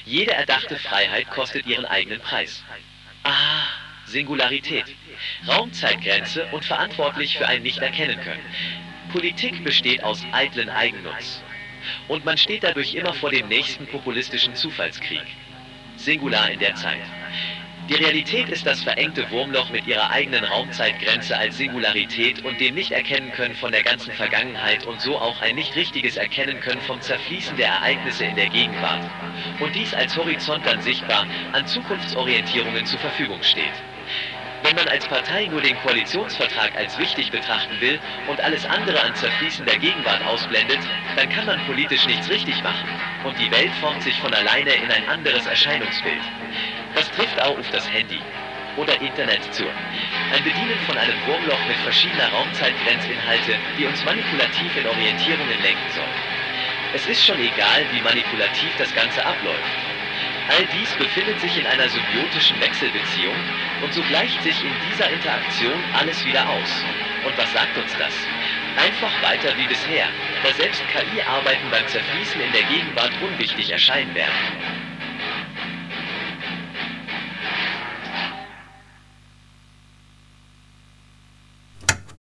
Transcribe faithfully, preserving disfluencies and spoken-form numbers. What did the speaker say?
Jede erdachte Freiheit kostet ihren eigenen Preis. Ah, Singularität. Raumzeitgrenze und verantwortlich für ein Nicht-Erkennen-Können. Politik besteht aus eitlen Eigennutz. Und man steht dadurch immer vor dem nächsten populistischen Zufallskrieg. Singular in der Zeit. Die Realität ist das verengte Wurmloch mit ihrer eigenen Raumzeitgrenze als Singularität und dem Nicht-Erkennen-Können von der ganzen Vergangenheit und so auch ein nicht richtiges Erkennen-Können vom Zerfließen der Ereignisse in der Gegenwart. Und dies als Horizont dann sichtbar an Zukunftsorientierungen zur Verfügung steht. Wenn man als Partei nur den Koalitionsvertrag als wichtig betrachten will und alles andere an Zerfließen der Gegenwart ausblendet, dann kann man politisch nichts richtig machen und die Welt formt sich von alleine in ein anderes Erscheinungsbild. Das trifft auch auf das Handy oder Internet zu. Ein Bedienen von einem Wurmloch mit verschiedener Raumzeitgrenzinhalte, die uns manipulativ in Orientierungen lenken soll. Es ist schon egal, wie manipulativ das Ganze abläuft. All dies befindet sich in einer symbiotischen Wechselbeziehung und so gleicht sich in dieser Interaktion alles wieder aus. Und was sagt uns das? Einfach weiter wie bisher, da selbst K I-Arbeiten beim Zerfließen in der Gegenwart unwichtig erscheinen werden.